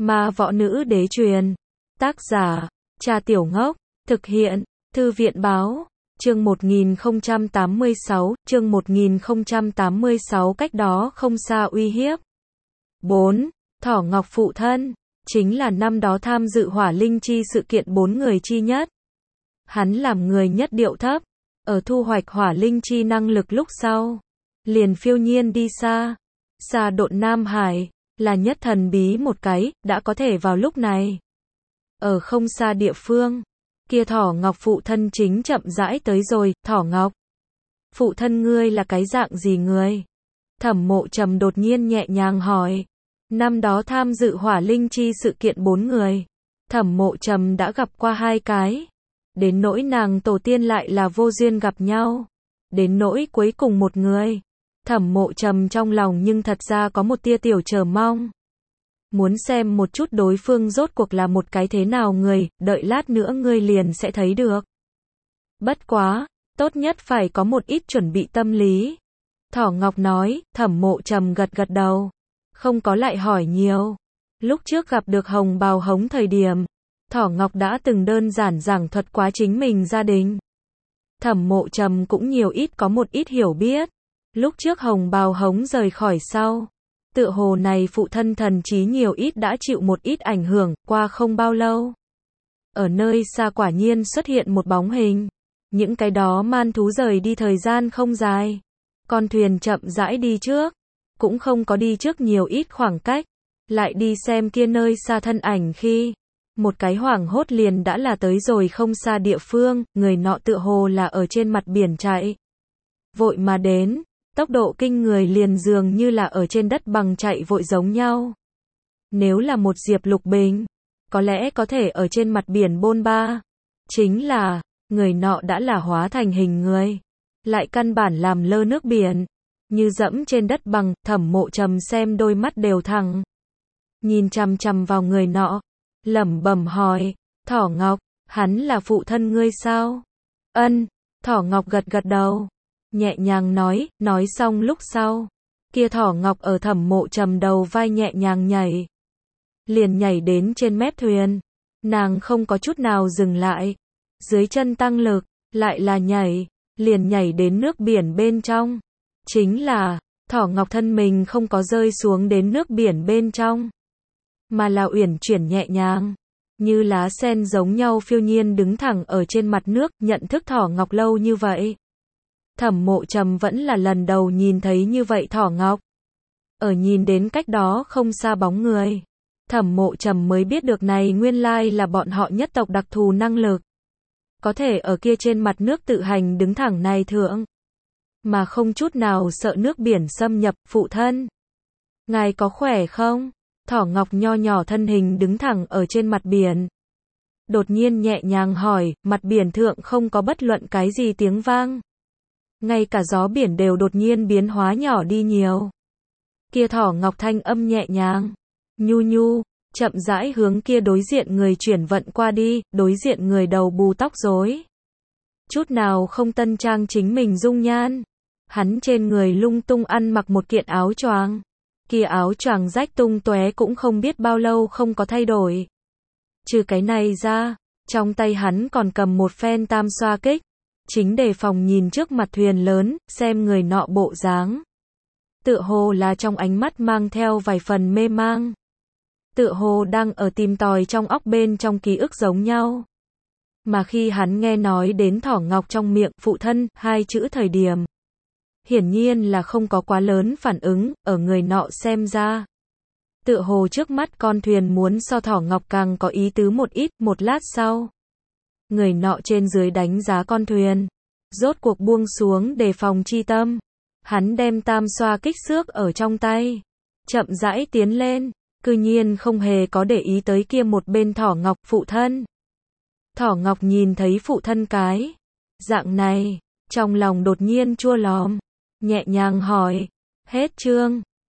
Ma võ nữ đế truyền. Tác giả, Cha Tiểu Ngốc. Thực hiện, Thư viện báo. Chương 1086, cách đó không xa uy hiếp. 4. Thỏ Ngọc phụ thân, chính là năm đó tham dự hỏa linh chi sự kiện 4 người chi nhất. Hắn làm người nhất điệu thấp, ở thu hoạch hỏa linh chi năng lực lúc sau, liền phiêu nhiên đi xa. Xa độn Nam Hải, là nhất thần bí một cái, đã có thể vào lúc này. Ở không xa địa phương, kia Thỏ Ngọc phụ thân chính chậm rãi tới rồi. Thỏ Ngọc, phụ thân ngươi là cái dạng gì người? Thẩm Mộ Trầm đột nhiên nhẹ nhàng hỏi. Năm đó tham dự hỏa linh chi sự kiện 4 người, Thẩm Mộ Trầm đã gặp qua 2 cái. Đến nỗi nàng tổ tiên lại là vô duyên gặp nhau. Đến nỗi cuối cùng một người, Thẩm Mộ Trầm trong lòng nhưng thật ra có một tia tiểu chờ mong. Muốn xem một chút đối phương rốt cuộc là một cái thế nào người, đợi lát nữa ngươi liền sẽ thấy được. Bất quá, tốt nhất phải có một ít chuẩn bị tâm lý. Thỏ Ngọc nói. Thẩm Mộ Trầm gật gật đầu, không có lại hỏi nhiều. Lúc trước gặp được Hồng Bào Hống thời điểm, Thỏ Ngọc đã từng đơn giản giảng thuật quá chính mình gia đình. Thẩm Mộ Trầm cũng nhiều ít có một ít hiểu biết. Lúc trước Hồng Bào Hống rời khỏi sau, tựa hồ này phụ thân thần trí nhiều ít đã chịu một ít ảnh hưởng. Qua không bao lâu, ở nơi xa quả nhiên xuất hiện một bóng hình. Những cái đó man thú rời đi thời gian không dài, con thuyền chậm rãi đi trước, cũng không có đi trước nhiều ít khoảng cách. Lại đi xem kia nơi xa thân ảnh khi, một cái hoảng hốt liền đã là tới rồi không xa địa phương. Người nọ tựa hồ là ở trên mặt biển chạy vội mà đến, tốc độ kinh người liền dường như là ở trên đất bằng chạy vội giống nhau. Nếu là một Diệp Lục Bình, có lẽ có thể ở trên mặt biển bôn ba. Chính là, người nọ đã là hóa thành hình người, lại căn bản làm lơ nước biển, như dẫm trên đất bằng. Thẩm Mộ Trầm xem đôi mắt đều thẳng, nhìn chằm chằm vào người nọ, lẩm bẩm hỏi. Thỏ Ngọc, hắn là phụ thân ngươi sao? Ân. Thỏ Ngọc gật gật đầu, nhẹ nhàng nói xong lúc sau, kia Thỏ Ngọc ở Thẩm Mộ Trầm đầu vai nhẹ nhàng nhảy, liền nhảy đến trên mép thuyền. Nàng không có chút nào dừng lại, dưới chân tăng lực, lại là nhảy, liền nhảy đến nước biển bên trong. Chính là, Thỏ Ngọc thân mình không có rơi xuống đến nước biển bên trong, mà là uyển chuyển nhẹ nhàng, như lá sen giống nhau phiêu nhiên đứng thẳng ở trên mặt nước. Nhận thức Thỏ Ngọc lâu như vậy, Thẩm Mộ Trầm vẫn là lần đầu nhìn thấy như vậy Thỏ Ngọc. Ở nhìn đến cách đó không xa bóng người, Thẩm Mộ Trầm mới biết được này nguyên lai là bọn họ nhất tộc đặc thù năng lực, có thể ở kia trên mặt nước tự hành đứng thẳng này thượng, mà không chút nào sợ nước biển xâm nhập. Phụ thân, ngài có khỏe không? Thỏ Ngọc nho nhỏ thân hình đứng thẳng ở trên mặt biển, đột nhiên nhẹ nhàng hỏi. Mặt biển thượng không có bất luận cái gì tiếng vang, ngay cả gió biển đều đột nhiên biến hóa nhỏ đi nhiều. Kia Thỏ Ngọc thanh âm nhẹ nhàng, nhu nhu, chậm rãi hướng kia đối diện người chuyển vận qua đi. Đối diện người đầu bù tóc rối, chút nào không tân trang chính mình dung nhan. Hắn trên người lung tung ăn mặc một kiện áo choàng, kia áo choàng rách tung tóe cũng không biết bao lâu không có thay đổi. Trừ cái này ra, trong tay hắn còn cầm một phen tam xoa kích, chính đề phòng nhìn trước mặt thuyền lớn. Xem người nọ bộ dáng, tựa hồ là trong ánh mắt mang theo vài phần mê mang, tựa hồ đang ở tìm tòi trong óc bên trong ký ức giống nhau. Mà khi hắn nghe nói đến Thỏ Ngọc trong miệng phụ thân 2 chữ thời điểm, hiển nhiên là không có quá lớn phản ứng. Ở người nọ xem ra, tựa hồ trước mắt con thuyền muốn so Thỏ Ngọc càng có ý tứ một ít. Một lát sau, người nọ trên dưới đánh giá con thuyền, rốt cuộc buông xuống đề phòng chi tâm. Hắn đem tam xoa kích xước ở trong tay, chậm rãi tiến lên, cư nhiên không hề có để ý tới kia một bên Thỏ Ngọc. Phụ thân. Thỏ Ngọc nhìn thấy phụ thân cái dạng này, trong lòng đột nhiên chua lòm, nhẹ nhàng hỏi. Hết chương.